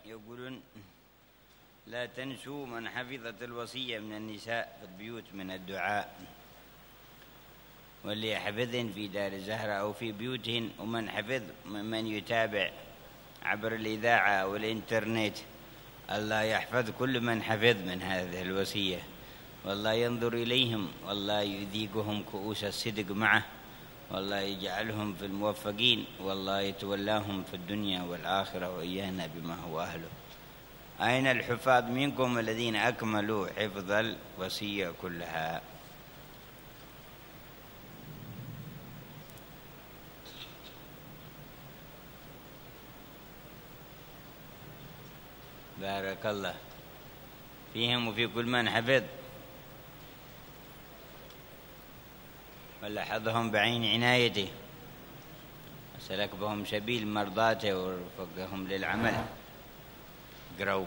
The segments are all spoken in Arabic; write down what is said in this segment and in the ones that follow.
يقولون لا تنسوا من حفظت الوصية من النساء في البيوت من الدعاء، واللي يحفظن في دار الزهرة أو في بيوتهن، ومن حفظ من يتابع عبر الإذاعة أو الإنترنت. الله يحفظ كل من حفظ من هذه الوصية، والله ينظر إليهم، والله يذيقهم كؤوس الصدق معه، والله يجعلهم في الموفقين، والله يتولاهم في الدنيا والآخرة وإيانا بما هو أهله. أين الحفاظ منكم الذين أكملوا حفظ الوصية كلها؟ بارك الله فيهم وفي كل من حفظ ولحظهم بعين عنايته وسلك بهم سبيل مرضاته ورفقهم للعمل. قروا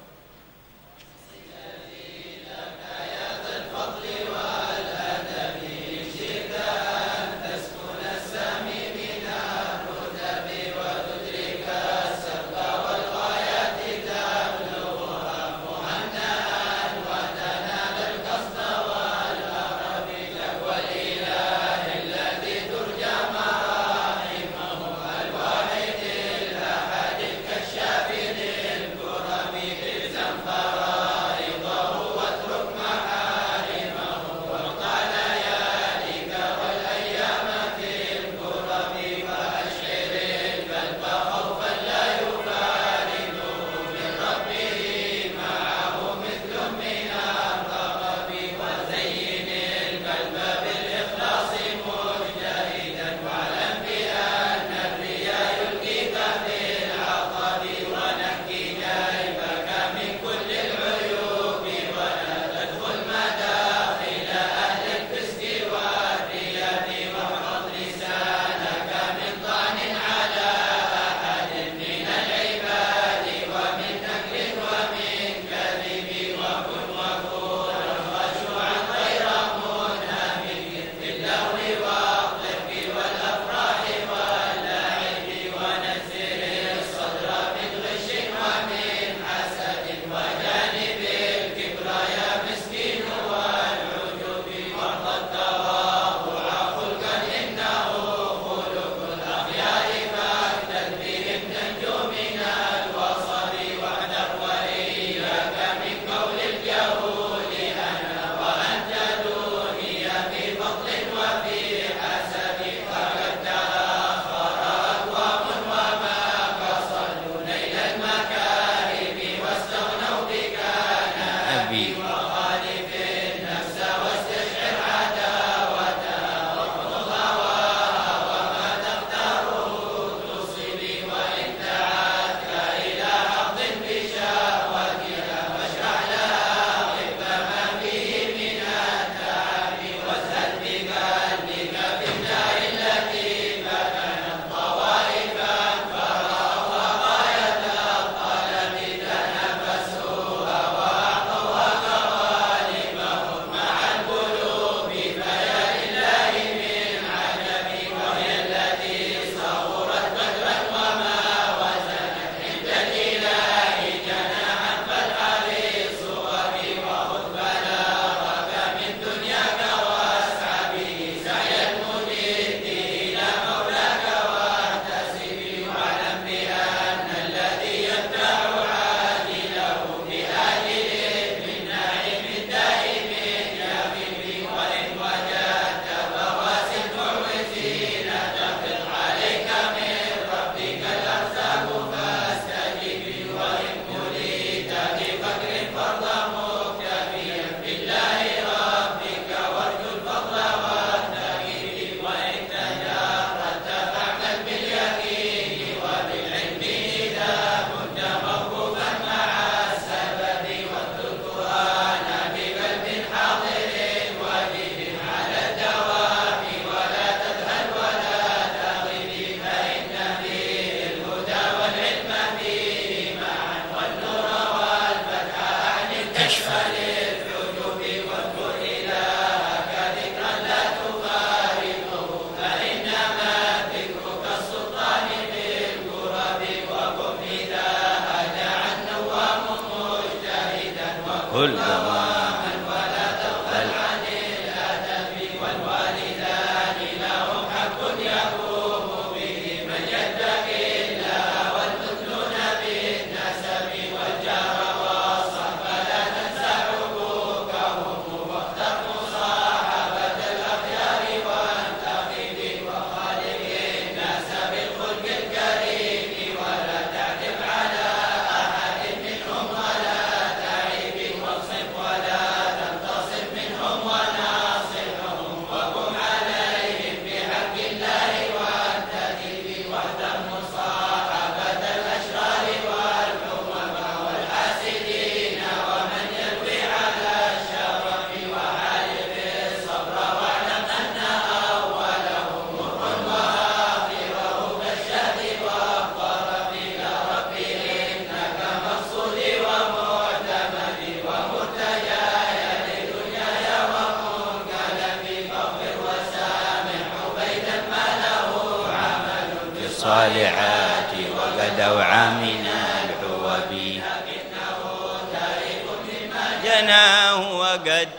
القوام ولا تغفل عن الأدب والوالدان لهم حق يقوم به من يتقي الله والمثلون بالنسب والجار والصحب لا تنسى حقوقهم واختر مصاحبة الأخيار والتقي وخالق الناس بالخلق الكريم ولا تعتب على أحد منهم ولا تعيب واصف ولا تنتصف منهم وناصحهم وقم عليهم بحق الله والتدب واحذر مصاحبة الأشرار والحمم والحاسدين ومن يلوي على الشرف وحالف الصبر واعلم أن أولهم مر وآخره كالشهد والطرف إلى ربي إنك مقصودي ومعتمدي ومرتجاي لدنياي ومنقلبي فاغفر وسامح عبيدا ما له عمل بالصالحات وقد أوعى من الحوب لكنه تائب مما جناه وقد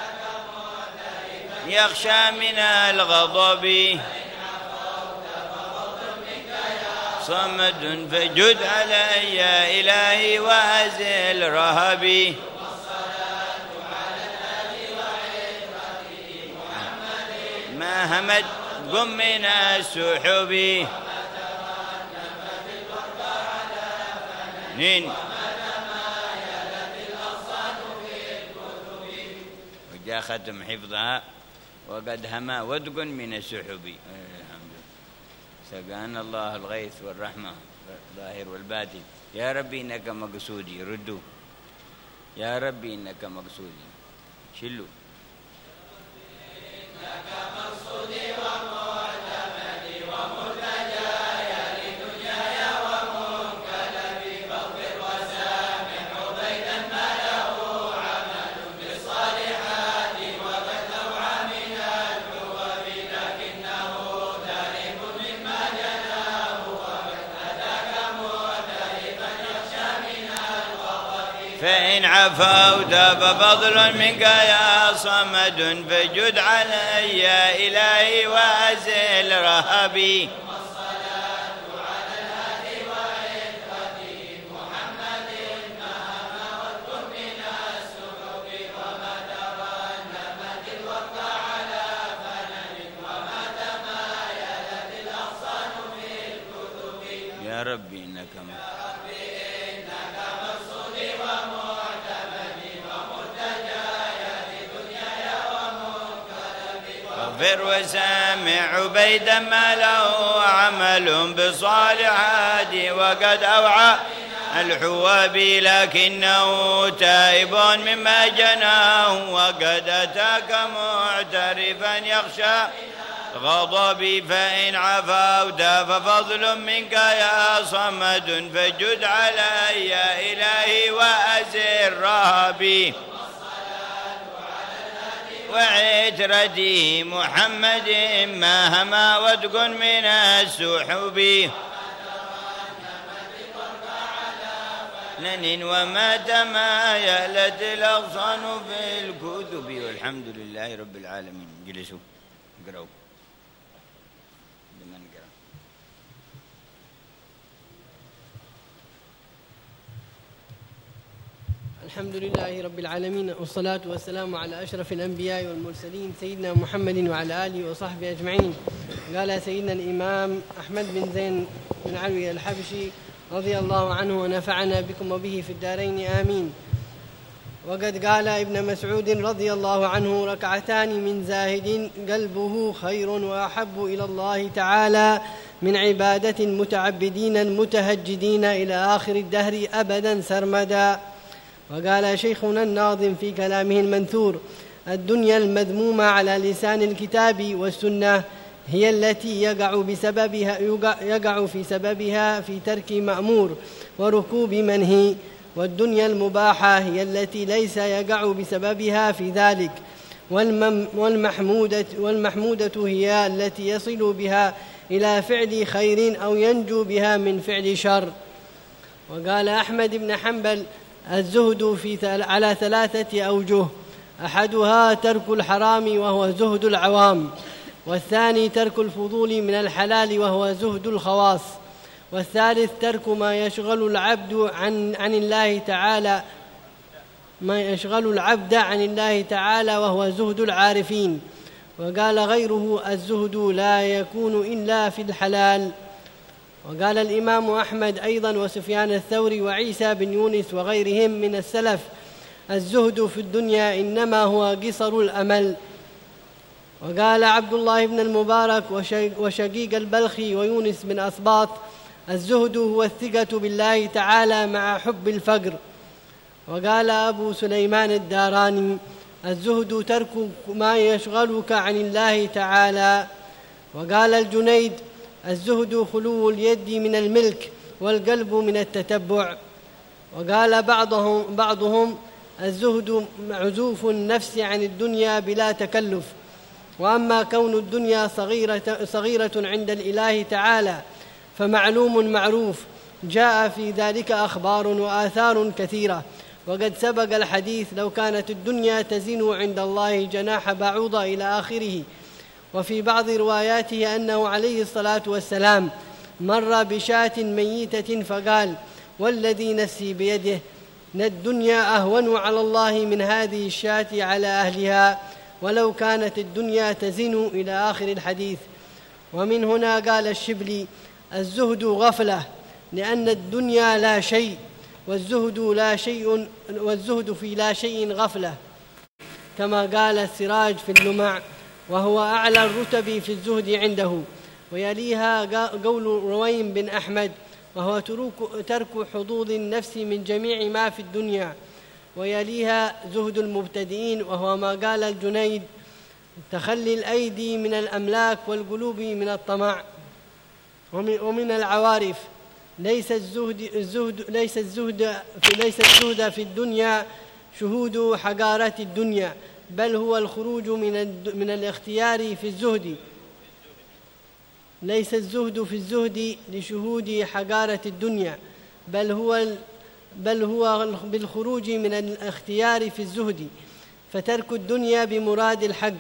يخشى من الغضب صمد فجد علي يا إلهي وأزل رهبي ما همت قم من السحب وجاء ختم حفظها وقد هما ودق من السحب. الحمد لله سقانا الله الغيث والرحمة الظاهر والباطن. يا ربي إنك مقصودي ردوا يا ربي إنك مقصودي شلوا إنك مقصودي ومعتمدي ومرتجاي لدنياي ومنقلبي فاغفر وسامح عبيدا ما له عمل بالصالحات وقد أوعى من الحوب لكنه تائب مما جناه وقد أتاك معترفا يخشى من الغضب فإن عفوت ففضل منك يا صمد فجد علي يا إلهي وأزل رهبي والصلاة على الهادي وعترته محمد مهما واذكر من السحب وما ترنمت الوقت على فنن وما تمايلت الأغصان في الكتب يا ربي إنك مقصودي ومعتمدي ومرتجاي لدنياي ومنقلبي فاغفر وسامع عبيدا ما له عمل بالصالحات وقد أوعى الحواب لكنه تائب مما جناه وقد أتاك معترفا يخشى غضبي فإن عفوت ففضل منك يا صمد فجد علي يا إلهي وأزل رهبي وعترتي محمد ما هما ودق من السحب نن وما تمايلت الأغصان في الكتب. والحمد لله رب العالمين. جلسوا اقرأوا لمن قرأ. الحمد لله رب العالمين والصلاة والسلام على أشرف الأنبياء والمرسلين سيدنا محمد وعلى آله وصحبه أجمعين. قال سيدنا الإمام أحمد بن زين بن علوي الحبشي رضي الله عنه ونفعنا بكم وبه في الدارين آمين. وقد قال ابن مسعود رضي الله عنه ركعتان من زاهد قلبه خير وأحب إلى الله تعالى من عبادة متعبدين متهجدين إلى آخر الدهر أبدا سرمدا. وقال شيخنا الناظم في كلامه المنثور الدنيا المذمومة على لسان الكتاب والسنة هي التي يقع في سببها في ترك مأمور وركوب منهي، والدنيا المباحة هي التي ليس يقع بسببها في ذلك، والمحمودة هي التي يصل بها إلى فعل خير أو ينجو بها من فعل شر. وقال أحمد بن حنبل الزهد على 3 أوجه: أحدها ترك الحرام وهو زهد العوام، والثاني ترك الفضول من الحلال وهو زهد الخواص، والثالث ترك ما يشغل العبد عن الله تعالى وهو زهد العارفين. وقال غيره: الزهد لا يكون إلا في الحلال. وقال الإمام أحمد أيضا وسفيان الثوري وعيسى بن يونس وغيرهم من السلف: الزهد في الدنيا إنما هو قصر الأمل. وقال عبد الله بن المبارك وشقيق البلخي ويونس بن أسباط: الزهد هو الثقة بالله تعالى مع حب الفقر. وقال أبو سليمان الداراني: الزهد ترك ما يشغلك عن الله تعالى. وقال الجنيد: الزهد خلو اليد من الملك والقلب من التتبع. وقال بعضهم: الزهد عزوف النفس عن الدنيا بلا تكلف. وأما كون الدنيا صغيرة عند الإله تعالى فمعلوم معروف، جاء في ذلك أخبار وآثار كثيرة، وقد سبق الحديث: لو كانت الدنيا تزن عند الله جناح بعوضة إلى آخره. وفي بعض رواياته أنه عليه الصلاة والسلام مر بشاة ميتة فقال: والذي نفسي بيده الدنيا أهون على الله من هذه الشاة على أهلها، ولو كانت الدنيا تزن إلى آخر الحديث. ومن هنا قال الشبلي: الزهد غفلة، لأن الدنيا لا شيء، والزهد في لا شيء غفلة، كما قال السراج في اللمع، وهو أعلى الرتب في الزهد عنده. ويليها قول رويم بن أحمد: وهو ترك حظوظ النفس من جميع ما في الدنيا. ويليها زهد المبتدئين، وهو ما قال الجنيد: تخلي الأيدي من الأملاك والقلوب من الطمع ومن العوارف. ليس الزهد في الدنيا شهود حقارة الدنيا، بل هو الخروج من الاختيار في الزهد. ليس الزهد في الزهد لشهود حقارة الدنيا، بل هو بالخروج من الاختيار في الزهد، فترك الدنيا بمراد الحق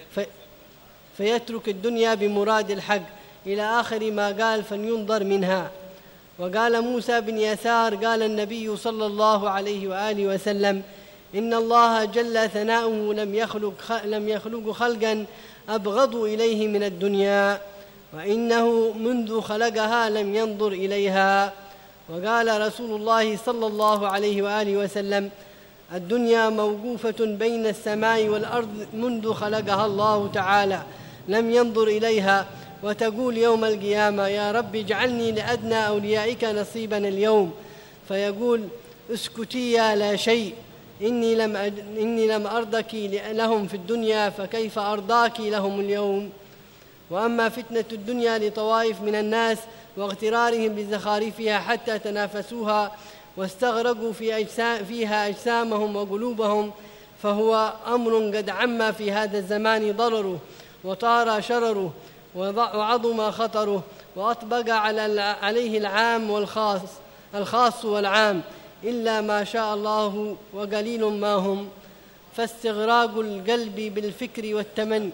فيترك الدنيا بمراد الحق إلى آخر ما قال: فلينظر منها. وقال موسى بن يسار: قال النبي صلى الله عليه وآله وسلم: إن الله جل ثناؤه لم يخلق خلقا أبغض إليه من الدنيا، وإنه منذ خلقها لم ينظر إليها. وقال رسول الله صلى الله عليه وآله وسلم: الدنيا موقوفة بين السماء والأرض منذ خلقها الله تعالى لم ينظر إليها، وتقول يوم القيامة: يا رب اجعلني لأدنى أوليائك نصيبا اليوم، فيقول: اسكتي يا لا شيء، إني لم أرضك لهم في الدنيا، فكيف أرضاك لهم اليوم؟ وأما فتنة الدنيا لطوائف من الناس واغترارهم بزخارفها حتى تنافسوها واستغرقوا فيها أجسامهم وقلوبهم، فهو أمر قد عم في هذا الزمان ضرره، وطار شرره، وعظم خطره، وأطبق عليه العام الخاص والعام، إلا ما شاء الله وقليل ما هم. فاستغراق القلب بالفكر والتمني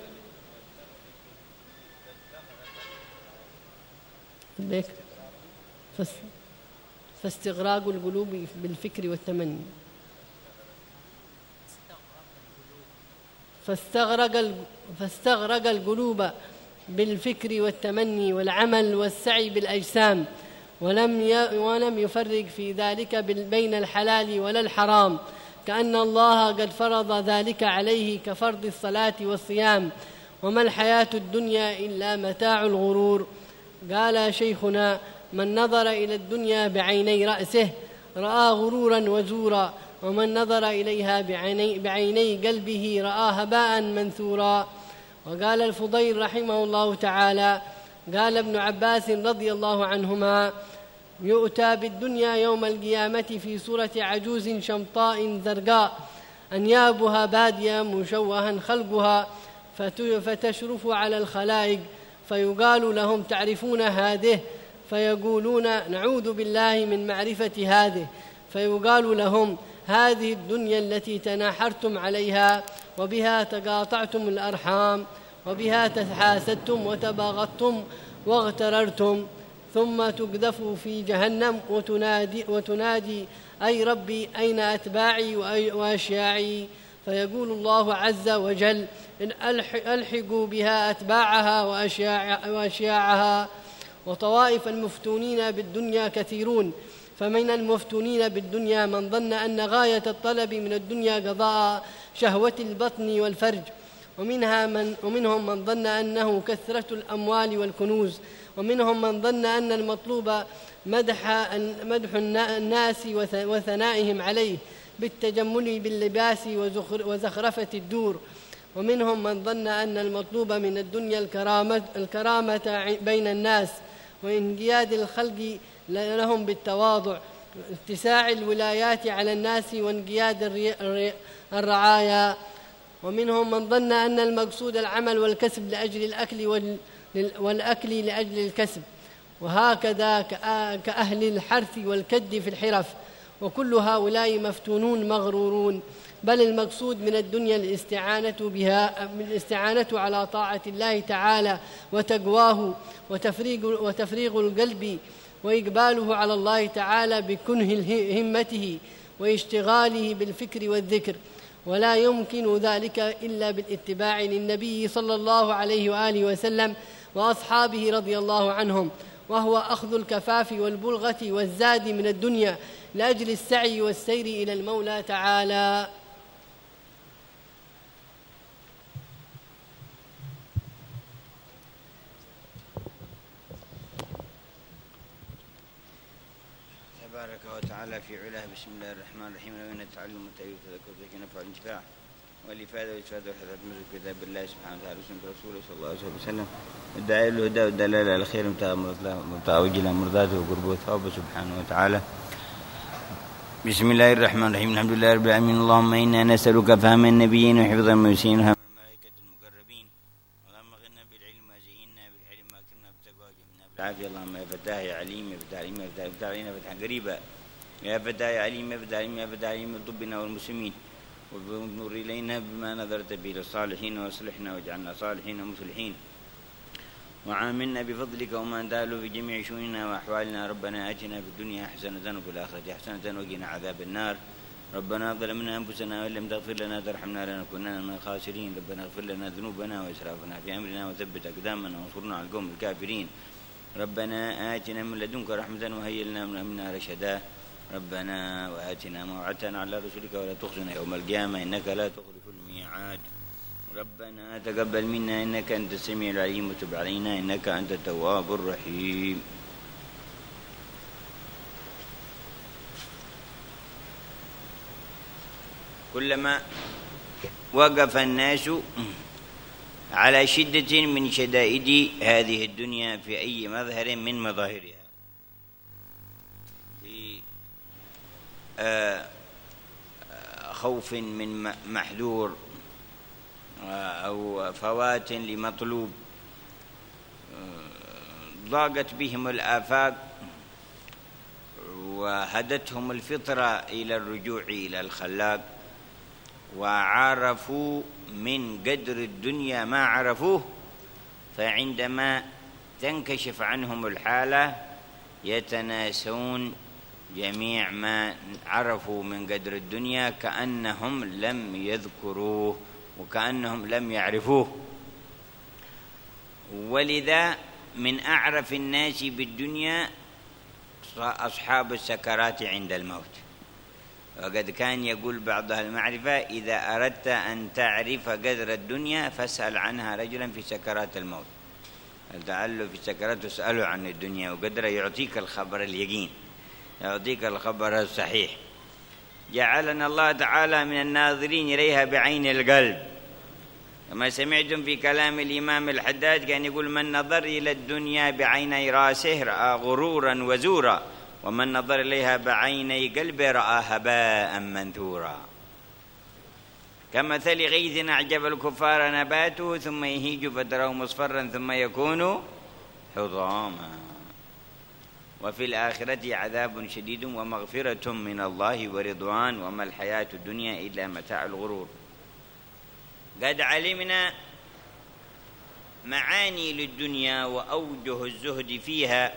فاستغراق القلوب بالفكر والتمني فاستغرق القلوب بالفكر والتمني والعمل والسعي بالأجسام، ولم يفرق في ذلك بين الحلال ولا الحرام، كأن الله قد فرض ذلك عليه كفرض الصلاة والصيام. وما الحياة الدنيا إلا متاع الغرور. قال شيخنا: من نظر إلى الدنيا بعيني رأسه رأى غرورا وزورا، ومن نظر إليها بعيني قلبه رأى هباء منثورا. وقال الفضيل رحمه الله تعالى: قال ابن عباس رضي الله عنهما: يؤتى بالدنيا يوم القيامة في صورة عجوز شمطاء زرقاء أنيابها بادية مشوها خلقها، فتشرف على الخلائق، فيقال لهم: تعرفون هذه؟ فيقولون: نعوذ بالله من معرفة هذه. فيقال لهم: هذه الدنيا التي تناحرتم عليها، وبها تقاطعتم الأرحام، وبها تحاسدتم وتباغضتم واغتررتم، ثم تقذفوا في جهنم وتنادي: أي ربي، أين أتباعي وأشياعي؟ فيقول الله عز وجل: إن ألحقوا بها أتباعها وأشياعها. وطوائف المفتونين بالدنيا كثيرون، فمن المفتونين بالدنيا من ظن أن غاية الطلب من الدنيا قضاء شهوة البطن والفرج، ومنهم من ظن أنه كثرة الأموال والكنوز، ومنهم من ظن أن المطلوب مدح الناس وثنائهم عليه بالتجمل باللباس وزخرفة الدور، ومنهم من ظن أن المطلوب من الدنيا الكرامة بين الناس، وإنقياد الخلق لهم بالتواضع، اتساع الولايات على الناس، وانقياد الرعايا. ومنهم من ظن أن المقصود العمل والكسب لأجل الأكل والأكل لأجل الكسب، وهكذا كأهل الحرث والكد في الحرف. وكل هؤلاء مفتونون مغرورون، بل المقصود من الدنيا الاستعانة على طاعة الله تعالى وتقواه، وتفريغ القلب وإقباله على الله تعالى بكنه همته واشتغاله بالفكر والذكر، ولا يمكن ذلك إلا بالاتباع للنبي صلى الله عليه وآله وسلم وأصحابه رضي الله عنهم، وهو أخذ الكفاف والبلغة والزاد من الدنيا لأجل السعي والسير إلى المولى تعالى. تبارك وتعالى في علاه. بسم الله الرحمن الرحيم. لو نتعلم التأويل والتذكر ذلك نفع الانتفاع والإفادة والإسفاد والحثاث من كتاب الله سبحانه وتعالى وسنة رسوله صلى الله عليه وسلم، الداعي الهدى والدلالة على الخير متعوج إلى مرضاته وقربه وثوابه سبحانه وتعالى. بسم الله الرحمن الرحيم. الحمد لله رب العالمين. اللهم إنا نسألك فهم النبيين وحفظ المرسلين وهم الملائكة المقربين. اللهم غنى بالعلم وزينا بالحلم وأكرمنا بالتقوى وجعلنا بالعافية. اللهم يا فتاح يا عليم يا فتاح عليم يا فتاح علينا فتحا قريبا، يا فتاح يا عليم يا فتاح عليم يا فتاح عليم طبنا والمسلمين، ونور إلينا بما نظرت به للصالحين، واصلحنا واجعلنا صالحين ومصلحين، وعاملنا بفضلك وما أنت أهله في جميع شؤوننا وأحوالنا. ربنا آتنا في الدنيا حسنة وفي الآخرة حسنة وقنا عذاب النار. ربنا ظلمنا أنفسنا وإن لم تغفر لنا ترحمنا لنكونن من الخاسرين. ربنا اغفر لنا ذنوبنا وإسرافنا في أمرنا وثبت أقدامنا وانصرنا على القوم الكافرين. ربنا آتنا من لدنك رحمة وهيئ لنا من أمرنا رشدا. ربنا وآتنا ما وعدتنا على رسلك ولا تخزنا يوم القيامة إنك لا تخلف الميعاد. ربنا تقبل منا إنك أنت السميع العليم وتب علينا إنك أنت التواب الرحيم. كلما وقف الناس على شدة من شدائد هذه الدنيا في أي مظهر من مظاهرها، خوف من محذور أو فوات لمطلوب، ضاقت بهم الآفاق وهدتهم الفطرة إلى الرجوع إلى الخلاق، وعرفوا من قدر الدنيا ما عرفوه، فعندما تنكشف عنهم الحالة يتناسون جميع ما عرفوا من قدر الدنيا كأنهم لم يذكروه وكأنهم لم يعرفوه. ولذا من أعرف الناس بالدنيا أصحاب السكرات عند الموت. وقد كان يقول بعض المعرفة: إذا أردت أن تعرف قدر الدنيا فاسأل عنها رجلا في سكرات الموت. تعالوا في السكرات تسألوا عن الدنيا وقدر يعطيك الخبر اليقين، يعطيك الخبر الصحيح. جعلنا الله تعالى من الناظرين إليها بعين القلب، كما سمعتم في كلام الإمام الحداد كان يقول: من نظر إلى الدنيا بعيني راسه رأى غرورا وزورا، ومن نظر إليها بعيني قلبه رأى هباء منثورا. كمثل غيث أعجب الكفار نباته ثم يهيج فتراه مصفرا ثم يكون حطاما. وفي الآخرة عذاب شديد ومغفرة من الله ورضوان وما الحياة الدنيا إلا متاع الغرور. قد علمنا معاني للدنيا وأوجه الزهد فيها،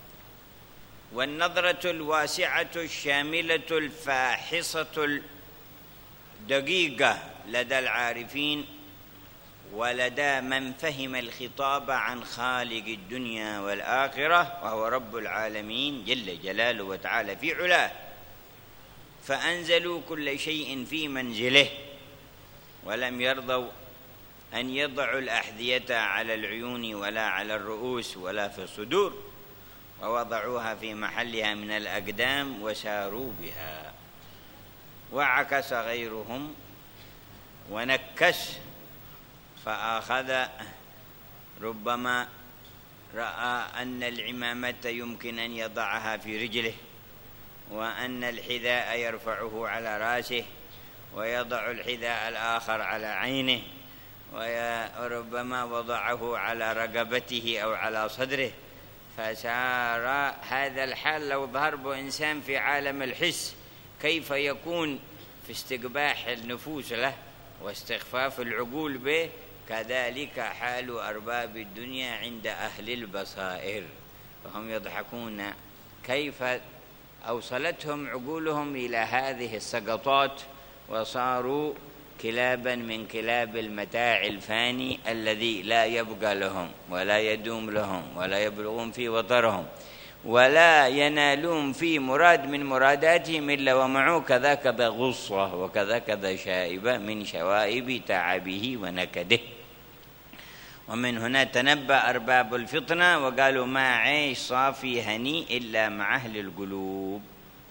والنظرة الواسعة الشاملة الفاحصة الدقيقة لدى العارفين ولدى من فهم الخطاب عن خالق الدنيا والآخرة وهو رب العالمين جل جلاله وتعالى في علاه، فأنزلوا كل شيء في منزله ولم يرضوا أن يضعوا الأحذية على العيون ولا على الرؤوس ولا في الصدور، ووضعوها في محلها من الأقدام وساروا بها. وعكس غيرهم ونكس، فأخذ ربما رأى أن العمامة يمكن أن يضعها في رجله، وأن الحذاء يرفعه على رأسه ويضع الحذاء الآخر على عينه، وربما وضعه على رقبته أو على صدره، فصار هذا الحال لو ظهر به إنسان في عالم الحس كيف يكون في استقباح النفوس له واستخفاف العقول به، كذلك حال أرباب الدنيا عند أهل البصائر، فهم يضحكون كيف أوصلتهم عقولهم إلى هذه السقطات وصاروا كلابا من كلاب المتاع الفاني الذي لا يبقى لهم ولا يدوم لهم ولا يبلغون في وطرهم ولا ينالون في مراد من مراداتهم إلا ومعه كذا كذا غصة وكذا كذا شائبة من شوائب تعبه ونكده. ومن هنا تنبأ أرباب الفطنة وقالوا ما عيش صافي هني إلا مع أهل القلوب،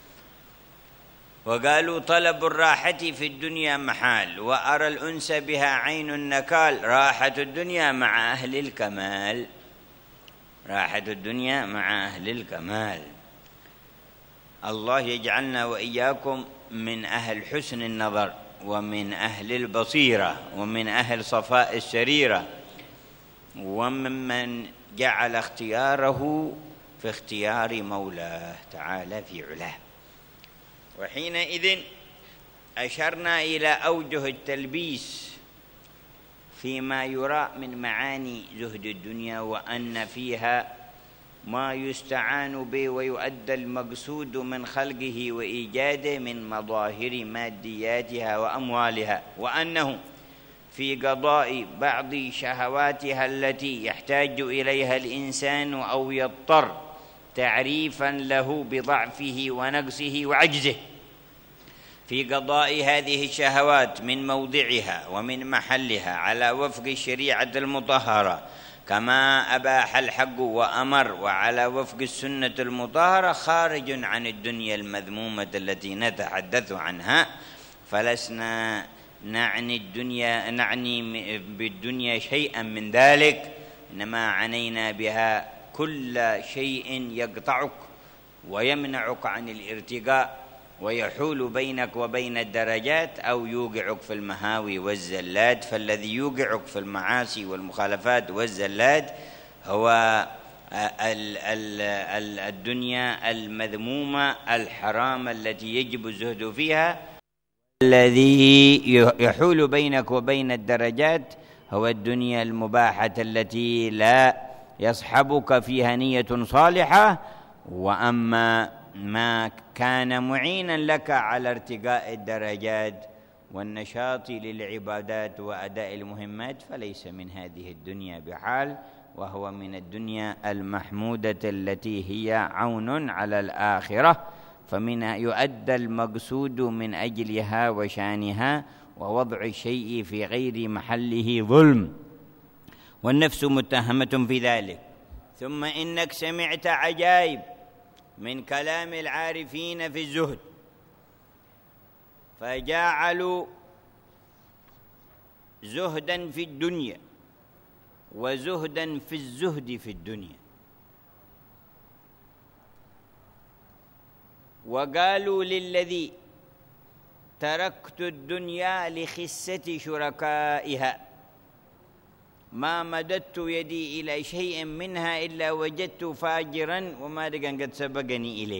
وقالوا طلب الراحة في الدنيا محال، وأرى الأنس بها عين النكال، راحة الدنيا مع أهل الكمال، راحة الدنيا مع أهل الكمال. الله يجعلنا وإياكم من أهل حسن النظر ومن أهل البصيرة ومن أهل صفاء السريرة، وممن جعل اختياره في اختيار مولاه تعالى في علاه. وحينئذ أشرنا إلى أوجه التلبيس فيما يرى من معاني زهد الدنيا، وأن فيها ما يستعان به ويؤدى المقصود من خلقه وإيجاده من مظاهر مادياتها وأموالها، وأنه في قضاء بعض شهواتها التي يحتاج إليها الإنسان أو يضطر تعريفا له بضعفه ونقصه وعجزه، في قضاء هذه الشهوات من موضعها ومن محلها على وفق الشريعة المطهرة كما أباح الحق وأمر، وعلى وفق السنة المطهرة، خارج عن الدنيا المذمومة التي نتحدث عنها. فلسنا نعني بالدنيا شيئا من ذلك، إنما عنينا بها كل شيء يقطعك ويمنعك عن الارتقاء ويحول بينك وبين الدرجات أو يوقعك في المهاوي والزلات. فالذي يوقعك في المعاصي والمخالفات والزلات هو الدنيا المذمومة الحرام التي يجب الزهد فيها. الذي يحول بينك وبين الدرجات هو الدنيا المباحة التي لا يصحبك فيها نية صالحة. وأما ما كان معينا لك على ارتقاء الدرجات والنشاط للعبادات وأداء المهمات فليس من هذه الدنيا بحال، وهو من الدنيا المحمودة التي هي عون على الآخرة، فمنها يؤدى المقصود من أجلها وشانها، ووضع الشيء في غير محله ظلم، والنفس متهمة في ذلك. ثم إنك سمعت عجائب من كلام العارفين في الزهد، فجعلوا زهدا في الدنيا وزهدا في الزهد في الدنيا، وقالوا للذي تركت الدنيا لخسة شركائها ما مددت يدي إلى شيء منها إلا وجدت فاجرا ومارقا قد سبقني إليه.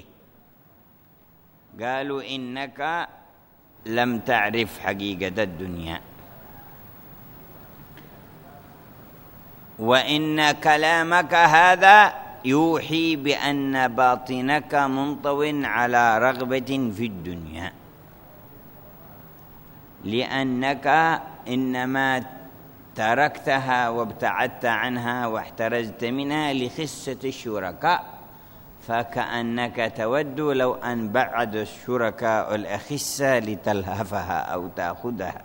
قالوا إنك لم تعرف حقيقة الدنيا، وإن كلامك هذا يوحي بأن باطنك منطو على رغبة في الدنيا، لأنك إنما تركتها وابتعدت عنها واحترزت منها لخسة الشركاء، فكأنك تود لو أن بعد الشركاء الأخسة لتلهفها أو تأخذها،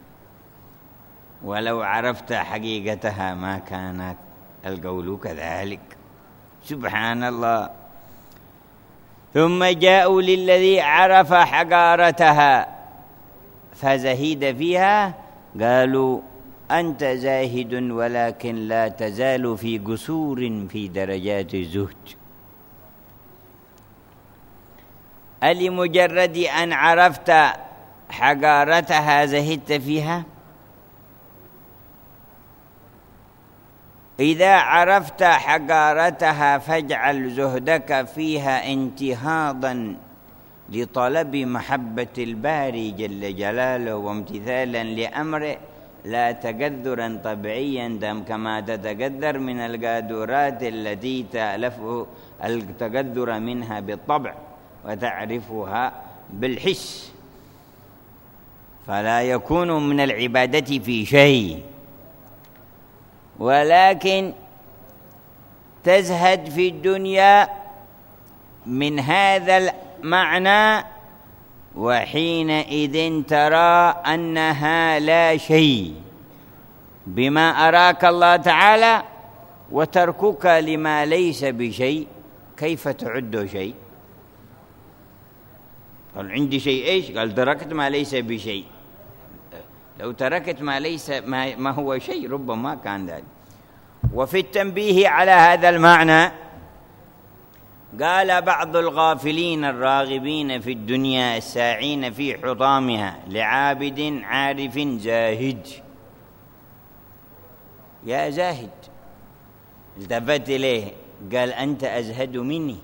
ولو عرفت حقيقتها ما كان القول كذلك. سبحان الله. ثم جاءوا للذي عرف حقارتها فزهيد فيها، قالوا أنت زاهد ولكن لا تزال في قصور في درجات الزهد. ألمجرد أن عرفت حقارتها زهدت فيها؟ إذا عرفت حقارتها فاجعل زهدك فيها انتهاضا لطلب محبة الباري جل جلاله وامتثالا لأمره، لا تقدرا طبيعيا كما تتقدر من القادورات التي تألفه التقدر منها بالطبع وتعرفها بالحس، فلا يكون من العبادة في شيء، ولكن تزهد في الدنيا من هذا المعنى، وحينئذ ترى أنها لا شيء بما أراك الله تعالى، وتركك لما ليس بشيء كيف تعد شيء؟ قال عندي شيء إيش؟ قال تركت ما ليس بشيء. لو تركت ما ليس ما هو شيء ربما كان ذلك. وفي التنبيه على هذا المعنى قال بعض الغافلين الراغبين في الدنيا الساعين في حطامها لعابد عارف زاهد: يا زاهد. التفت إليه قال أنت أزهد مني.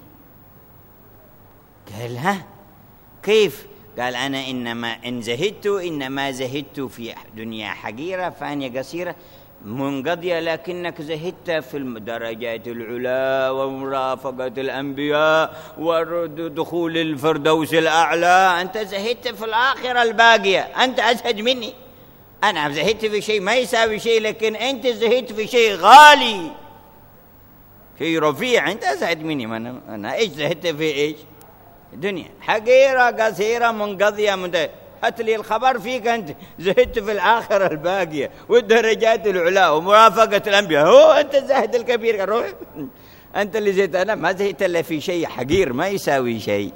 قال ها كيف؟ قال أنا إنما زهدت في دنيا حقيرة فانية قصيرة منقضية، لكنك زهدت في الدرجات العلا ومرافقة الأنبياء ودخول الفردوس الأعلى. أنت زهدت في الآخرة الباقية، أنت أزهد مني. أنا زهدت في شيء ما يساوي شيء، لكن أنت زهدت في شيء غالي، شيء رفيع. أنت أزهد مني. أنا إيش زهدت في إيش؟ الدنيا حقيرة قصيرة منقضية. هات لي الخبر فيك أنت زهدت في الآخرة الباقية والدرجات العلا ومرافقة الأنبياء. هو أنت الزاهد الكبير. قال روح أنت اللي زهدت. أنا ما زهدت إلا في شيء حقير ما يساوي شيء.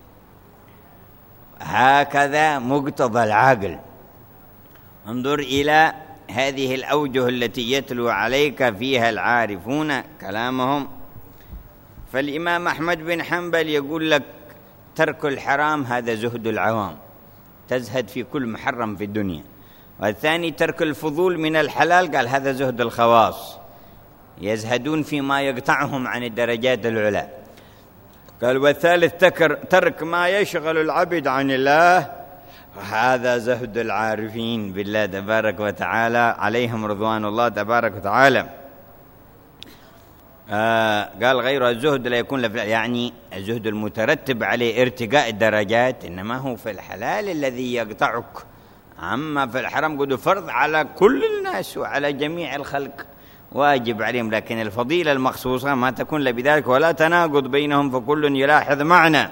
هكذا مقتضى العقل. انظر إلى هذه الأوجه التي يتلو عليك فيها العارفون كلامهم. فالإمام أحمد بن حنبل يقول لك ترك الحرام هذا زهد العوام، تزهد في كل محرم في الدنيا. والثاني ترك الفضول من الحلال، قال هذا زهد الخواص، يزهدون فيما يقطعهم عن الدرجات العلى. قال والثالث ترك ما يشغل العبد عن الله، وهذا زهد العارفين بالله تبارك وتعالى عليهم رضوان الله تبارك وتعالى. قال غير الزهد لا يكون يعني الزهد المترتب عليه ارتقاء الدرجات، إنما هو في الحلال الذي يقطعك. أما في الحرام قد فرض على كل الناس وعلى جميع الخلق، واجب عليهم، لكن الفضيلة المخصوصة ما تكون إلا بذلك، ولا تناقض بينهم فكل يلاحظ معنى.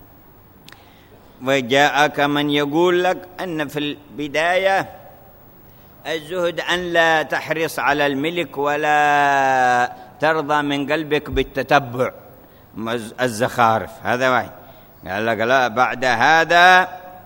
وجاءك من يقول لك أن في البداية الزهد أن لا تحرص على الملك ولا ترضى من قلبك بالتتبع الزخارف، هذا واحد. قال لك لا، بعد هذا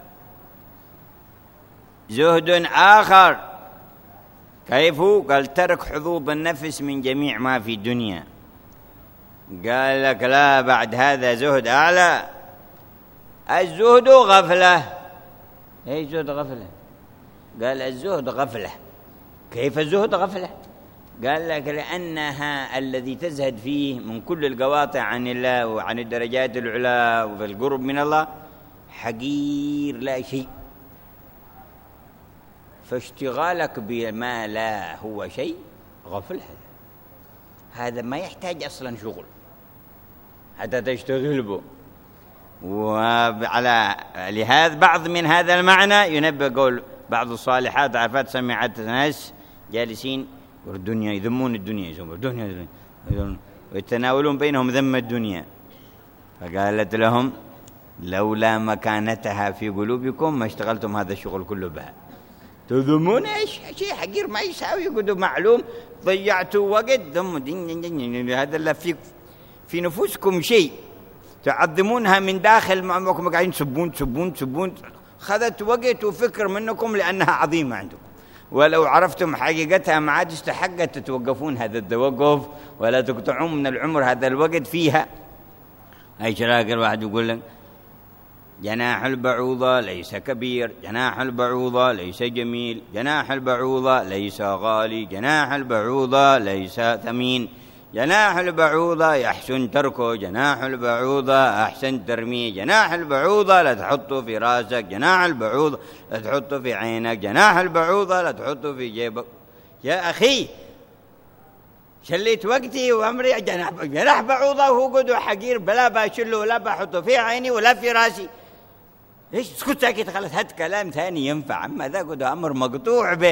زهد آخر. كيف؟ قال ترك حظوظ النفس من جميع ما في الدنيا. قال لك لا، بعد هذا زهد أعلى. الزهد غفلة. ايش زهد غفلة؟ قال الزهد غفلة. كيف الزهد غفلة؟ قال لك لأنها الذي تزهد فيه من كل القواطع عن الله وعن الدرجات العلى وفي القرب من الله حقير لا شيء، فاشتغالك بما لا هو شيء غفل. هذا ما يحتاج أصلا شغل حتى تشتغل به. وعلى لهذا بعض من هذا المعنى ينبه قول بعض الصالحات عرفت سمعت ناس جالسين والدنيا يذمون الدنيا الدنيا ويتناولون بينهم ذم الدنيا، فقالت لهم لولا مكانتها في قلوبكم ما اشتغلتم هذا الشغل كله بها. تذمون ايش؟ شيء حقير ما يساوي، يقولوا معلوم ضيعتوا وقت ذم هذا اللي في نفوسكم شيء تعظمونها من داخل معكم قاعدين تسبون خذت وقت وفكر منكم لأنها عظيمة عندكم، ولو عرفتم حقيقتها ما عاد استحقت تتوقفون هذا التوقف ولا تقطعون من العمر هذا الوقت فيها. أي شراك الواحد يقول لك جناح البعوضة ليس كبير، جناح البعوضة ليس جميل، جناح البعوضة ليس غالي، جناح البعوضة ليس ثمين، جناح البعوضة يحسن تركه، جناح البعوضة أحسن ترميه، جناح البعوضة لا تحطه في راسك، جناح البعوضة لا تحطه في عينك، جناح البعوضة لا تحطه في جيبك. يا أخي شليت وقتي وأمري جناح بعوضة وهو قد حقير بلا بشله ولا بحطه في عيني ولا في راسي. إيش اسكت ساكت خلاص، هات كلام ثاني ينفع، أما ذا قد أمر مقطوع به.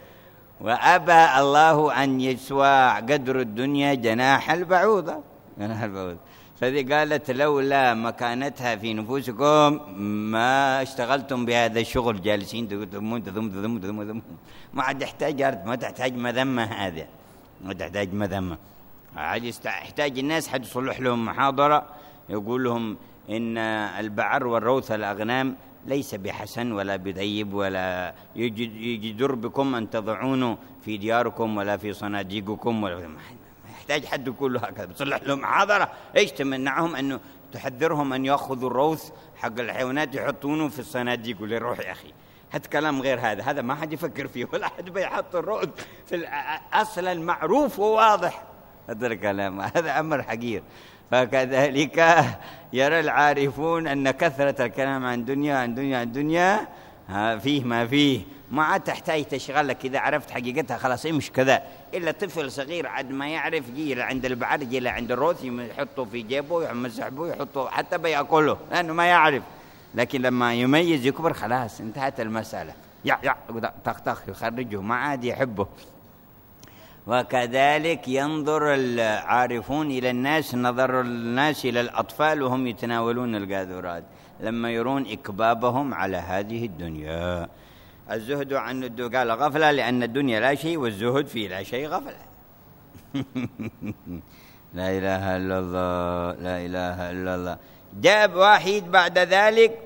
وأبى الله أن يسوى قدر الدنيا جناح البعوضة، جناح البعوضة. فذي قالت لولا مكانتها في نفوسكم ما اشتغلتم بهذا الشغل، جالسين تذمون ما عاد يحتاج أرض، ما تحتاج مذمة، هذا ما تحتاج مذمة. يحتاج الناس حد يصلح لهم محاضرة يقول لهم إن البعر والروث الأغنام ليس بحسن ولا بطيب ولا يجدر بكم أن تضعونه في دياركم ولا في صناديقكم، ولا ما يحتاج حد يقول له هكذا. بتصلح لهم محاضرة إيش تمنعهم أنه تحذرهم أن يأخذوا الروث حق الحيوانات يحطونه في الصناديق، ولا يروح يا أخي هات كلام غير هذا ما حد يفكر فيه ولا حد بيحط الروث في أصل المعروف وواضح. هذا الكلام هذا أمر حقير. فكذلك يرى العارفون أن كثرة الكلام عن دنيا فيه ما فيه، ما عاد تحتاج تشغلك. إذا عرفت حقيقتها خلاص مش كذا. إلا طفل صغير عاد ما يعرف يجي عند البعر يجي عند الروث يحطه في جيبه يمسح به يحطه حتى بيأكله لأنه ما يعرف. لكن لما يميز يكبر خلاص انتهت المسألة، طخ يخرجه ما عاد يحبه. وكذلك ينظر العارفون إلى الناس نظر الناس إلى الأطفال وهم يتناولون القاذورات لما يرون إكبابهم على هذه الدنيا. الزهد عن قال غفلة لأن الدنيا لا شيء والزهد في لا شيء غفلة. لا إله إلا الله، لا إله إلا الله. جاء واحد بعد ذلك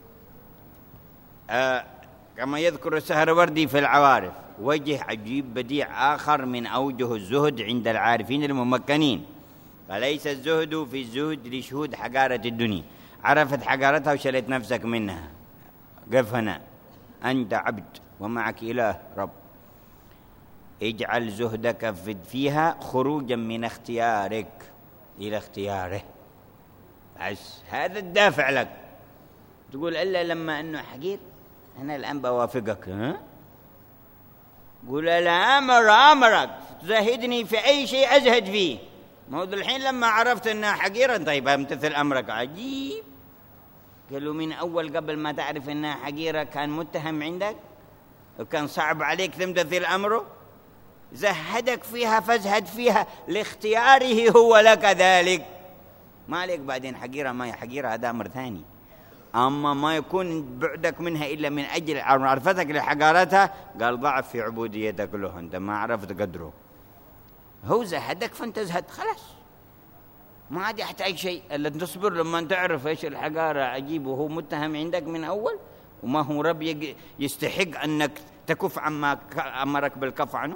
كما يذكر السهروردي في العوارف وجه عجيب بديع آخر من أوجه الزهد عند العارفين الممكنين. فليس الزهد في الزهد لشهود حقارة الدنيا، عرفت حقارتها وشلت نفسك منها. قف هنا أنت عبد ومعك إله رب، اجعل زهدك فيها خروجا من اختيارك إلى اختياره، بس هذا الدافع لك. تقول إلا لما أنه حقير أنا الآن بوافقك، قول لا أمرك تزهدني في أي شيء أزهد فيه. ما هو الحين لما عرفت أنها حقيرة طيب امتثل أمرك. عجيب. قالوا من أول قبل ما تعرف أنها حقيرة كان متهم عندك وكان صعب عليك تمتثل أمره، زهدك فيها فازهد فيها لاختياره هو لك ذلك. ما عليك بعدين حقيرة ما هي حقيرة هذا أمر ثاني. أما ما يكون بعدك منها إلا من أجل معرفتك لحقارتها، قال ضعف في عبوديتك له، أنت ما عرفت قدره. هو زهدك فأنت زهد خلاص، ما عاد يحتاج شيء إلا تصبر لما تعرف إيش الحقارة. عجيب وهو متهم عندك من أول، وما هو رب يستحق أنك تكف عما أمرك بالكف عنه.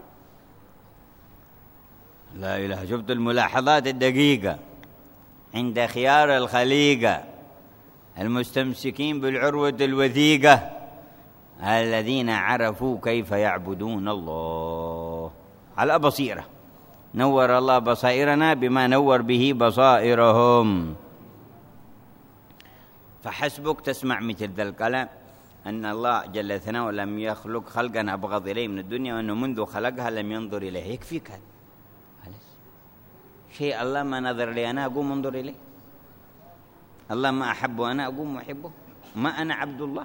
لا إله. شفت الملاحظات الدقيقة عند خيار الخليقة المستمسكين بالعروة الوثيقة الذين عرفوا كيف يعبدون الله. على بصيرة. نور الله بصائرنا بما نور به بصائرهم. فحسبك تسمع مثل ذا الكلام أن الله جل ثناؤه لم يخلق خلقا أبغض إليه من الدنيا، وأنه منذ خلقها لم ينظر إليه. يكفيك هذا شيء. الله ما نظر لي أنا أقوم أنظر إليه، الله ما أحبه أنا أقوم أحبه. ما أنا عبد الله،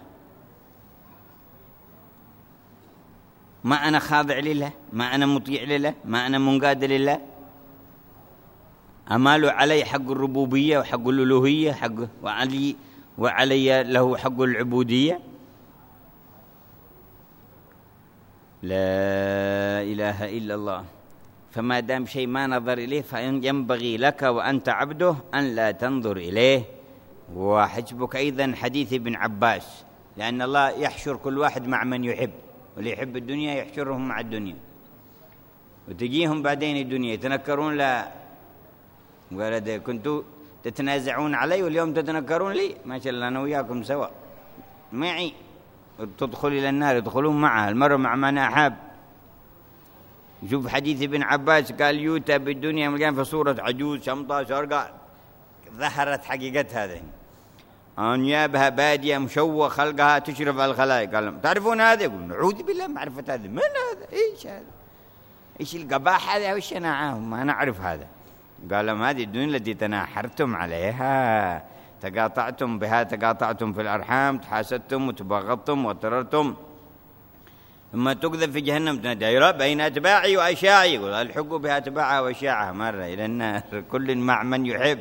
ما أنا خاضع لله، ما أنا مطيع لله، ما أنا منقاد لله. أمال علي حق الربوبية وحق الألوهية وعلي له حق العبودية. لا إله إلا الله. فما دام شيء ما نظر إليه فينبغي لك وأنت عبده أن لا تنظر إليه. وحسبك أيضا حديث ابن عباس، لأن الله يحشر كل واحد مع من يحب، واللي يحب الدنيا يحشرهم مع الدنيا، وتجيهم بعدين الدنيا يتنكرون. لا قال كنتوا تتنازعون علي واليوم تتنكرون لي. ما شاء الله أنا وياكم سوا معي. تدخل إلى النار يدخلون معها، المرء مع من أحب. شوف حديث ابن عباس قال يؤتى بالدنيا ملقان في صورة عجوز شمطة شرقاء، ظهرت حقيقة هذا أنيابها بادية مشوه خلقها تشرف على الخلائق. قال تعرفون هذا؟ يقول نعوذ بالله معرفة هذا. من هذا؟ إيش هذا؟ إيش القباح هذا وإيش نعاه؟ ما نعرف هذا. قال لهم هذه الدنيا التي تناحرتم عليها، تقاطعتم بها، تقاطعتم في الأرحام، تحاسدتم وتباغضتم وتررتم، ثم تقذف في جهنم دائرة بين أتباعي وأشياعي. يقول الحقوا بها أتباعها وأشياعها مرة إلى النار، كل مع من يحب.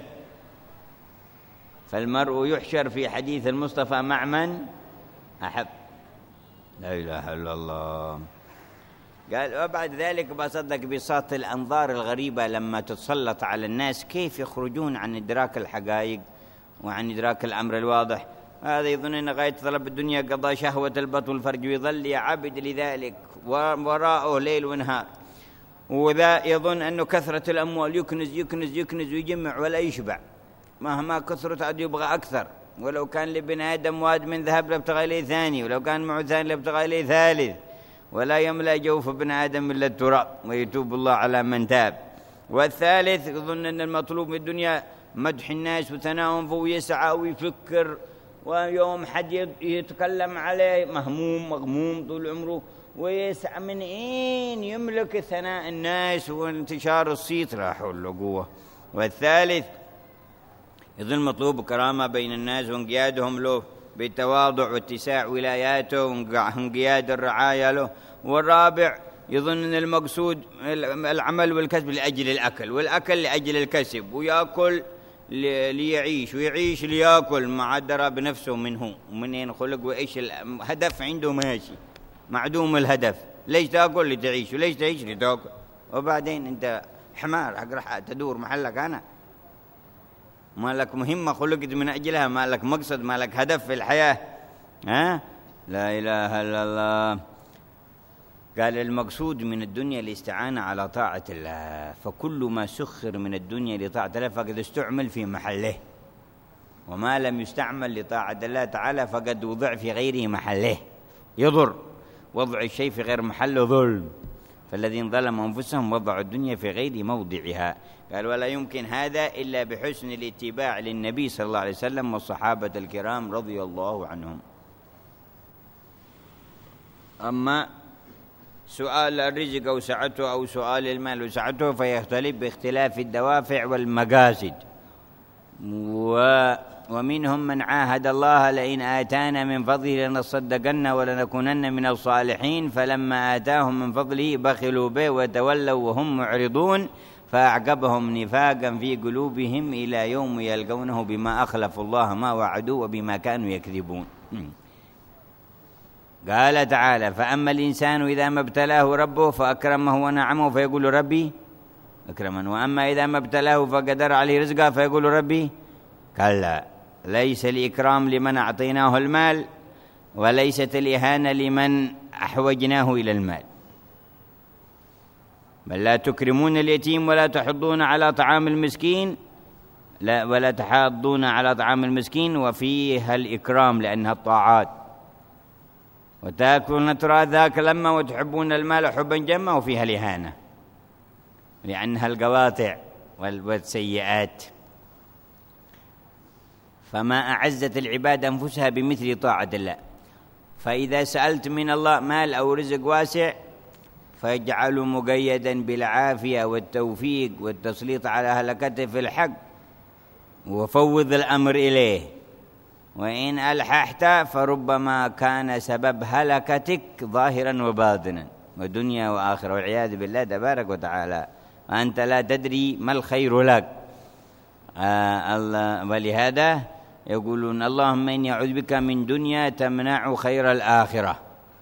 فالمرء يحشر في حديث المصطفى مع من أحب. لا إله إلا الله. قال وبعد ذلك بصدق بساط الأنظار الغريبة لما تتسلط على الناس كيف يخرجون عن إدراك الحقائق وعن إدراك الأمر الواضح. هذا يظن أن غاية طلب الدنيا قضاء شهوة البطن والفرج، ويظل يعبد لذلك وراءه ليل ونهار. وذا يظن أنه كثرة الأموال يكنز يكنز يكنز ويجمع ولا يشبع، مهما كثرت عاد يبغى أكثر. ولو كان لابن آدم واد من ذهب لابتغى إليه ثاني، ولو كان معه ثاني لابتغى إليه ثالث. ولا يملأ جوف ابن آدم إلا التراب، ويتوب الله على من تاب. والثالث يظن أن المطلوب من الدنيا مدح الناس وثناؤهم، ويسعى ويفكر، ويوم حد يتكلم عليه مهموم مغموم طول عمره، ويسعى من أين يملك ثناء الناس وانتشار الصيت. لا حول ولا قوة. والثالث يظن مطلوب كرامة بين الناس وانقيادهم له بالتواضع واتساع ولاياته وانقياد الرعاية له. والرابع يظن أن المقصود العمل والكسب لأجل الأكل، والأكل لأجل الكسب، ويأكل ليعيش ويعيش ليأكل، ما درى بنفسه منه ومنين خلق وإيش الهدف عنده ماشي معدوم الهدف. ليش تأكل؟ لتعيش. وليش تعيش؟ لتأكل. وبعدين أنت حمار راح تدور محلك. أنا ما لك مهمة خلقت من أجلها، ما لك مقصد، ما لك هدف في الحياة. لا إله إلا الله. قال المقصود من الدنيا الاستعانة على طاعة الله، فكل ما سخر من الدنيا لطاعة الله فقد استعمل في محله، وما لم يستعمل لطاعة الله تعالى فقد وضع في غير محله. يضر وضع الشيء في غير محله ظلم، فالذين ظلموا أنفسهم وضعوا الدنيا في غير موضعها. قال ولا يمكن هذا إلا بحسن الاتباع للنبي صلى الله عليه وسلم والصحابة الكرام رضي الله عنهم. أما سؤال الرزق وسعته أو سؤال المال وسعته فيختلف باختلاف الدوافع والمقاصد. ومنهم من عاهد الله لئن آتانا من فضله لنصدقن ولنكونن من الصالحين، فلما آتاهم من فضله بخلوا به وتولوا وهم معرضون، فأعقبهم نفاقا في قلوبهم إلى يوم يلقونه بما أخلفوا الله ما وعدوا وبما كانوا يكذبون. قال تعالى فأما الإنسان إذا ما ابتلاه ربه فأكرمه ونعمه فيقول ربي أكرمن، وأما إذا ما ابتلاه فقدر عليه رزقه فيقول ربي كلا. ليس الإكرام لمن أعطيناه المال، وليست الإهانة لمن أحوجناه إلى المال. بل لا تكرمون اليتيم ولا تحضون على طعام المسكين، ولا تحاضون على طعام المسكين، وفيها الإكرام لأنها الطاعات. وتأكلون التراث أكلا لما وتحبون المال حبا جما، وفيها الإهانة لأنها القواطع والسيئات. فما أعزت العباد أنفسها بمثل طاعة الله. فإذا سألت من الله مال أو رزق واسع فيجعله مقيدا بالعافية والتوفيق والتسليط على هلكته في الحق، وفوض الأمر إليه. وإن ألححت فربما كان سبب هلكتك ظاهرا وباطنا ودنيا وآخرة والعياذ بالله تبارك وتعالى، وأنت لا تدري ما الخير لك. ولهذا يقولون اللهم إني أعوذ بك من دنيا تمنع خير الآخرة.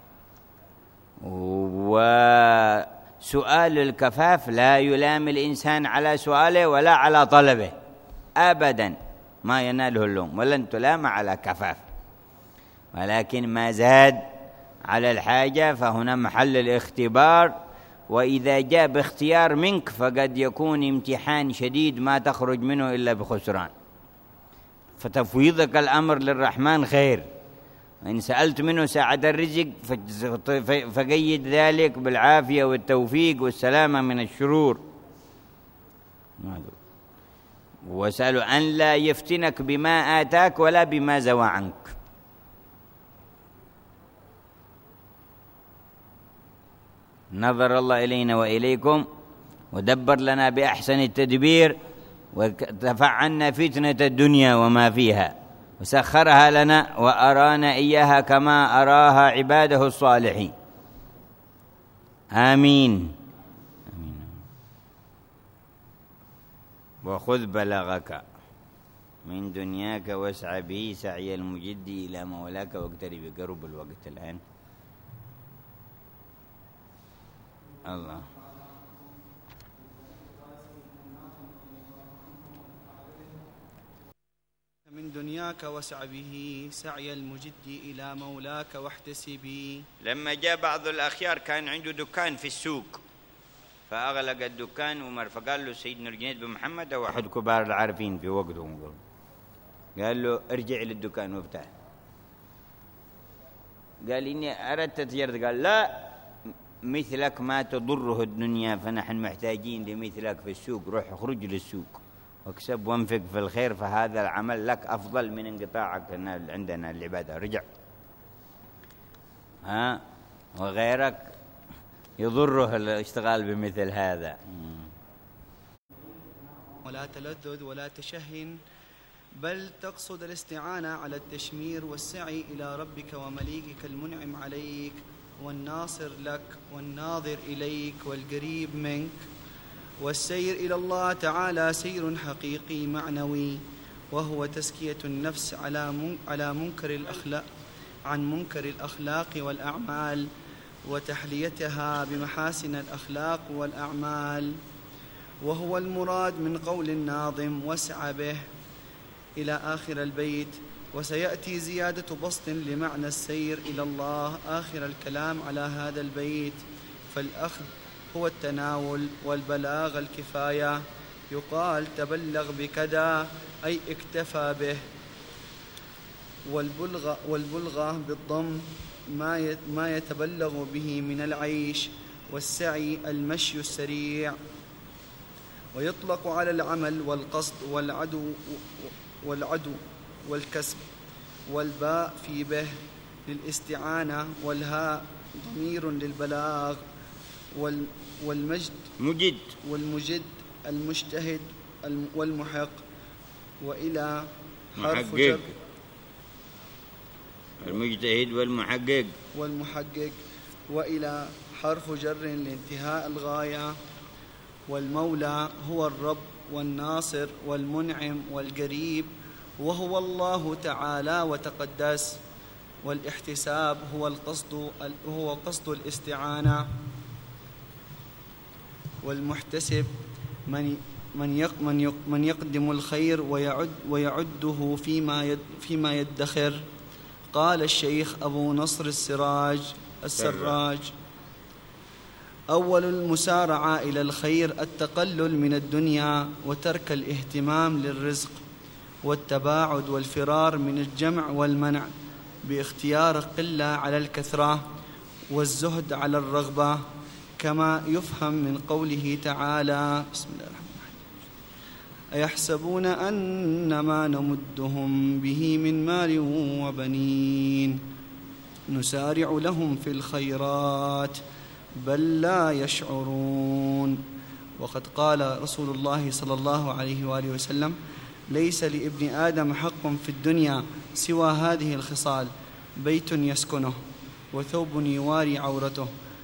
وسؤال الكفاف لا يلام الإنسان على سؤاله ولا على طلبه أبدا، ما يناله اللوم، ولن تلام على كفاف، ولكن ما زاد على الحاجة فهنا محل الاختبار. وإذا جاء باختيار منك فقد يكون امتحان شديد ما تخرج منه إلا بخسران. فتفويضك الأمر للرحمن خير، وإن سألت منه ساعة الرزق فقيد ذلك بالعافية والتوفيق والسلامة من الشرور. وسأله أن لا يفتنك بما آتاك ولا بما زوى عنك. نظر الله إلينا وإليكم ودبر لنا بأحسن التدبير، ودفع عنا فتنة الدنيا وما فيها، وسخرها لنا وأرانا إياها كما أراها عباده الصالحين. آمين. وخذ بلغك من دنياك واسع به سعي المجد إلى مولاك واقترب. قرب الوقت الآن. الله. من دنياك واسع به سعي المجد إلى مولاك واحتسبي. لما جاء بعض الأخيار كان عنده دكان في السوق فأغلق الدكان عمر، فقال له سيدنا الجنيد بن محمد أو أحد كبار العارفين في وقته، قال له ارجع للدكان وافتح. قال إني أردت تجارة. قال لا، مثلك ما تضره الدنيا، فنحن محتاجين لمثلك في السوق. روح اخرج للسوق واكسب وانفق في الخير، فهذا العمل لك أفضل من انقطاعك عندنا العبادة. رجع. وغيرك يضره الاشتغال بمثل هذا. ولا تلذذ ولا تشهن، بل تقصد الاستعانة على التشمير والسعي إلى ربك ومليكك المنعم عليك والناصر لك والناظر إليك والقريب منك. والسير إلى الله تعالى سير حقيقي معنوي، وهو تزكية النفس على منكر الأخلاق، عن منكر الأخلاق والأعمال، وتحليتها بمحاسن الأخلاق والأعمال. وهو المراد من قول الناظم واسع به إلى آخر البيت. وسيأتي زيادة بسط لمعنى السير إلى الله آخر الكلام على هذا البيت. فالأخذ هو التناول، والبلاغ الكفاية. يقال تبلغ بكذا أي اكتفى به. والبلغة بالضم ما يتبلغ به من العيش. والسعي المشي السريع. ويطلق على العمل والقصد والعدو والكسب. والباء في به للاستعانة، والهاء ضمير للبلاغ. والمجد المجتهد والمحق. وإلى حرف جر. المجتهد والمحقق. وإلى حرف جر لانتهاء الغاية. والمولى هو الرب والناصر والمنعم والقريب، وهو الله تعالى وتقدس. والاحتساب هو قصد الاستعانة. والمحتسب من يقدم الخير ويعده فيما يدخر. قال الشيخ أبو نصر السراج: أول المسارعة إلى الخير التقلل من الدنيا وترك الاهتمام للرزق، والتباعد والفرار من الجمع والمنع باختيار القلة على الكثرة، والزهد على الرغبة. كما يفهم من قوله تعالى: بسم الله الرحمن الرحيم: أيحسبون أن ما نمدهم به من مال وبنين نسارع لهم في الخيرات بل لا يشعرون. وقد قال رسول الله صلى الله عليه وآله وسلم: ليس لابن آدم حق في الدنيا سوى هذه الخصال: بيت يسكنه، وثوب يواري عورته،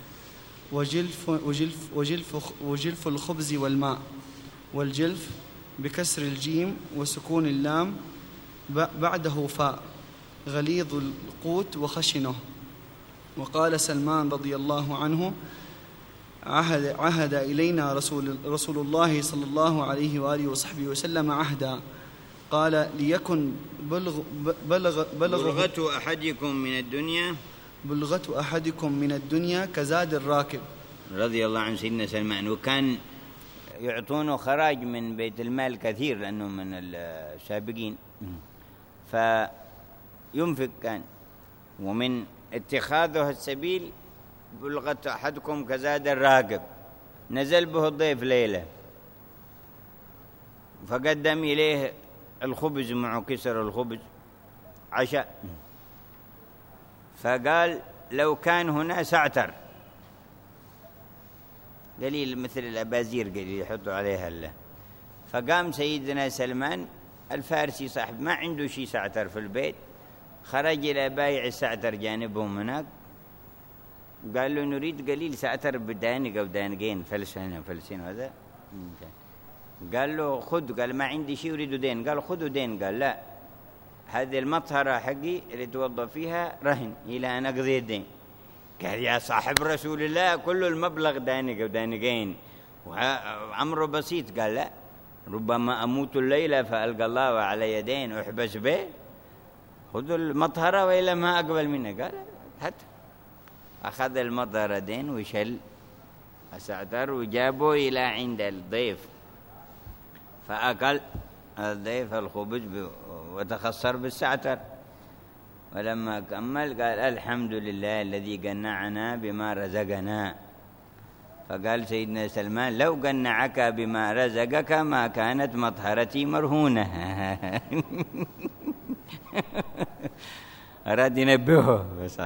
وجلف الخبز والماء. والجلف بكسر الجيم وسكون اللام بعده فاء، غليظ القوت وخشنه. وقال سلمان رضي الله عنه: عهد إلينا رسول الله صلى الله عليه وآله وصحبه وسلم عهدا، قال: ليكن بلغة أحدكم من الدنيا كزاد الراكب. رضي الله عن سيدنا سلمان. وكان يعطونه خراج من بيت المال كثير لأنه من السابقين، فينفق كان. ومن اتخاذه السبيل: بلغة أحدكم كزاد الراكب. نزل به الضيف ليلة فقدم إليه الخبز معه، كسر الخبز عشاء، فقال: لو كان هنا سعتر قليل مثل الأبازير قليل يحطوا عليها الله. فقام سيدنا سلمان الفارسي صاحب ما عنده شيء سعتر في البيت، خرج إلى بايع السعتر جانبهم هناك، قال له: نريد قليل سعتر بدانق أو دانقين، فلسين هذا. قال له: خذ. قال: ما عندي شيء أريد دين. قال: خذوا دين. قال: لا، هذه المطهرة حقي اللي توظف فيها رهن إلى أن أقضي الدين. قال: يا صاحب رسول الله كل المبلغ دانق ودانقين وعمره بسيط. قال: لا، ربما أموت الليلة فألقى الله على يدين أحبس به، خذوا المطهرة وإلا ما أقبل منه. قال: حتى أخذ المطهرة دين وشل السعتر وجابه إلى عند الضيف، فأكل الضيف الخبز وتخسر بالسعتر. ولما كمل قال: الحمد لله الذي قنعنا بما رزقنا. فقال سيدنا سلمان: لو قنعك بما رزقك ما كانت مطهرتي مرهونة. أراد ينبهه بس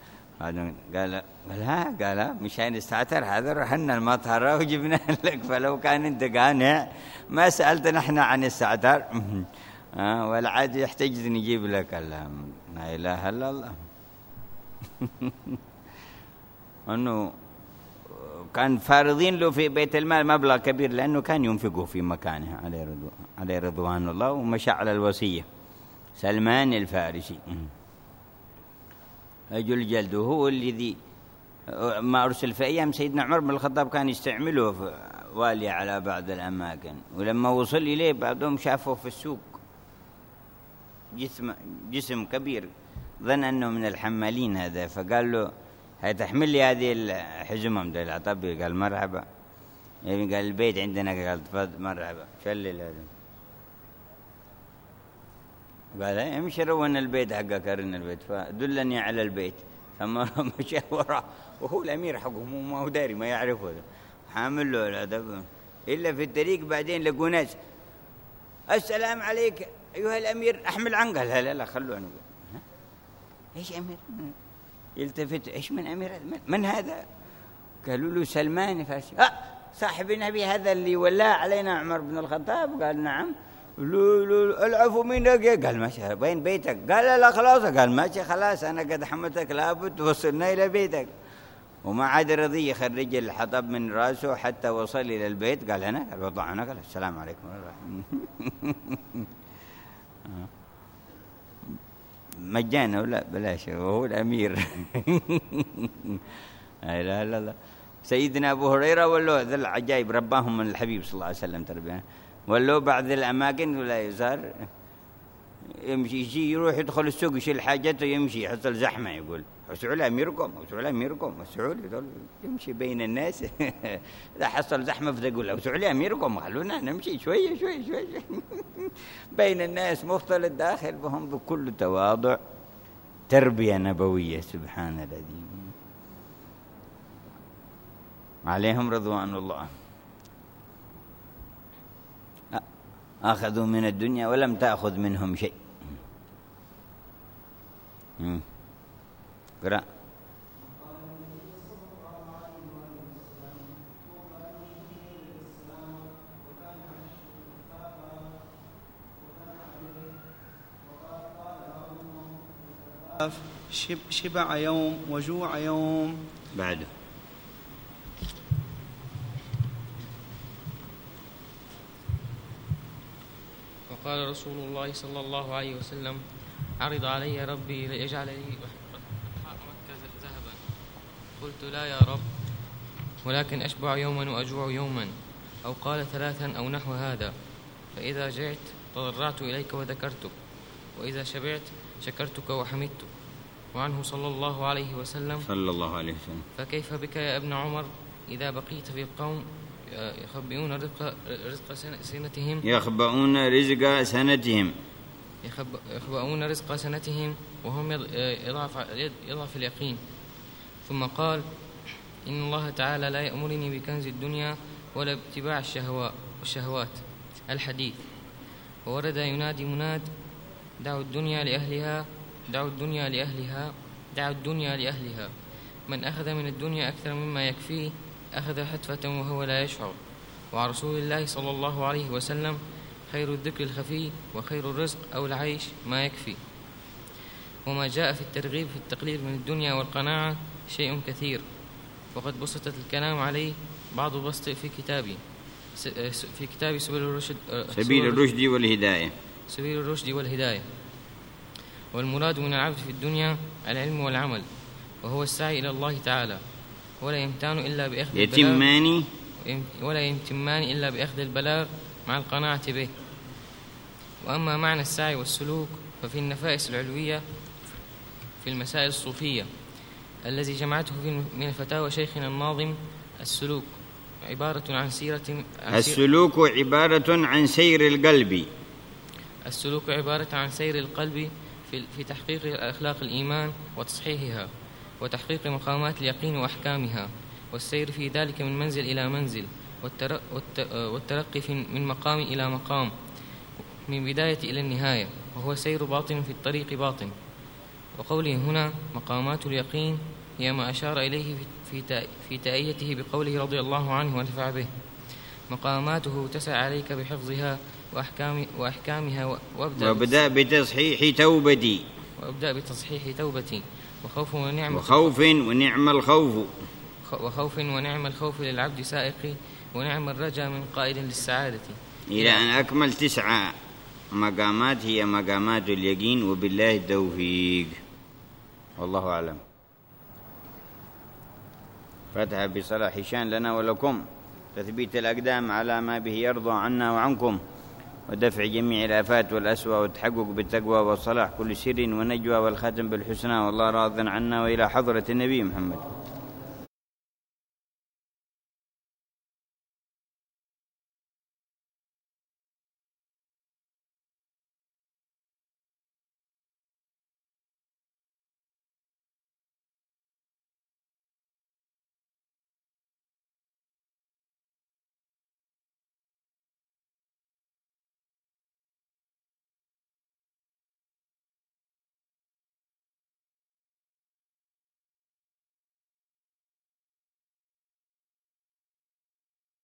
قال مشان السعتر هذا رهنا المطهرة وجبنا لك، فلو كان انت قانع ما سألتنا احنا عن السعتر والعاد يحتاج نجيب لك. لا إله إلا الله. أنه كان فارضين له في بيت المال مبلغ كبير لأنه كان ينفقه في مكانه عليه رضوان الله، ومشى على الوصية. سلمان الفارسي رجل جلد، وهو الذي ما أرسل في أيام سيدنا عمر بن الخطاب كان يستعمله والي على بعض الأماكن، ولما وصل إليه بعضهم شافه في السوق جسم كبير، ظن أنه من الحمالين هذا، فقال له: هتحمل لي هذه الحزمة ده العطبي؟ قال: مرحبا. يعني قال: البيت عندنا. قال: تفضل. مرحبا. شلل هذا. قال: امشي رون البيت حقك، أرن البيت، فدلني على البيت. ثم مشى وراه وهو الأمير حقهم، ما هو داري، ما يعرفه، حامل له الأدب. إلا في الطريق بعدين لقوا ناس: السلام عليك أيها الأمير، أحمل عنك. قال: لا لا خلوه. أنا إيش أمير؟ يلتفت: إيش من أمير؟ من هذا؟ قالوا له: سلمان الفارسي. صاحب النبي هذا اللي ولاه علينا عمر بن الخطاب. قال: نعم. العفو منك. قال: ماشي. وين بيتك؟ قال: لا خلاص. قال: ماشي خلاص، أنا قد حملتك، لابد وصلنا إلى بيتك. وما عاد رضي يخرج الحطب من رأسه حتى وصل إلى البيت. قال: أنا؟ قال: وضعنا. قال: السلام عليكم. مجانا ولا بلاش، وهو الأمير. لا إله إلا الله. سيدنا أبو هريرة ولو ذا العجائب رباهم من الحبيب صلى الله عليه وسلم تربية، ولو بعض الأماكن ولا يزار يمشي، يجي يروح يدخل السوق يشيل حاجته يمشي، يحصل زحمة، يقول: وسعوا لأميركم، وسعوا لأميركم، وسعوا لي. يمشي بين الناس. إذا حصل زحمة فتقول: وسعوا لأميركم، خلونا نمشي شوية شوية شوية. بين الناس مختلط داخل بهم بكل تواضع. تربية نبوية. سبحان الذي. عليهم رضوان الله. أخذوا من الدنيا ولم تأخذ منهم شيء. قرأ. شبع يوم وجوع يوم. بعده. وقال رسول الله صلى الله عليه وسلم: عرض علي ربي ليجعل لي مكة ذهبا، قلت لا يا رب، ولكن أشبع يوما وأجوع يوما، أو قال 3 أو نحو هذا. فإذا جعت تضرعت إليك وذكرتك، وإذا شبعت شكرتك وحمدتك. وعنه صلى الله عليه وسلم: فكيف بك يا ابن عمر إذا بقيت في قوم يخبئون رزق سنتهم وهم يضعف اليقين. ثم قال: إن الله تعالى لا يأمرني بكنز الدنيا ولا باتباع الشهوات. الحديث. وورد ينادي مناد: دعوا الدنيا لأهلها. من أخذ من الدنيا أكثر مما يكفيه أخذ حتفة وهو لا يشعر. وعن رسول الله صلى الله عليه وسلم: خير الذكر الخفي، وخير الرزق أو العيش ما يكفي. وما جاء في الترغيب في التقليل من الدنيا والقناعة شيء كثير، وقد بسطت الكلام عليه بعض البسط في كتاب سبيل الرشد والهداية. والمراد من العبد في الدنيا العلم والعمل، وهو السعي إلى الله تعالى، ولا يمتان إلا بأخذ البلاغ مع القناعة به. وأما معنى السعي والسلوك ففي النفائس العلوية في المسائل الصوفية الذي جمعته من الفتاوى شيخنا الناظم: السلوك عبارة عن سير القلب في تحقيق أخلاق الإيمان وتصحيحها، وتحقيق مقامات اليقين وأحكامها، والسير في ذلك من منزل إلى منزل، والترقي من مقام إلى مقام، من بداية إلى النهاية، وهو سير باطن في الطريق باطن. وقوله هنا مقامات اليقين هي ما أشار إليه في تأيته بقوله رضي الله عنه ونفع به: مقاماته تسع عليك بحفظها وأحكامها، وابدأ بتصحيح توبتي وخوف ونعم الخوف للعبد سائقي، ونعم الرجا من قائد للسعادة، إلى أن أكمل 9 مقامات هي مقامات اليقين، وبالله التوفيق، والله أعلم. فتح بصلاح شان لنا ولكم، تثبيت الأقدام على ما به يرضى عنا وعنكم، ودفع جميع الآفات والأسوأ، والتحقق بالتقوى وصلاح كل سر ونجوى، والختم بالحسنى، والله راض عنا، وإلى حضرة النبي محمد.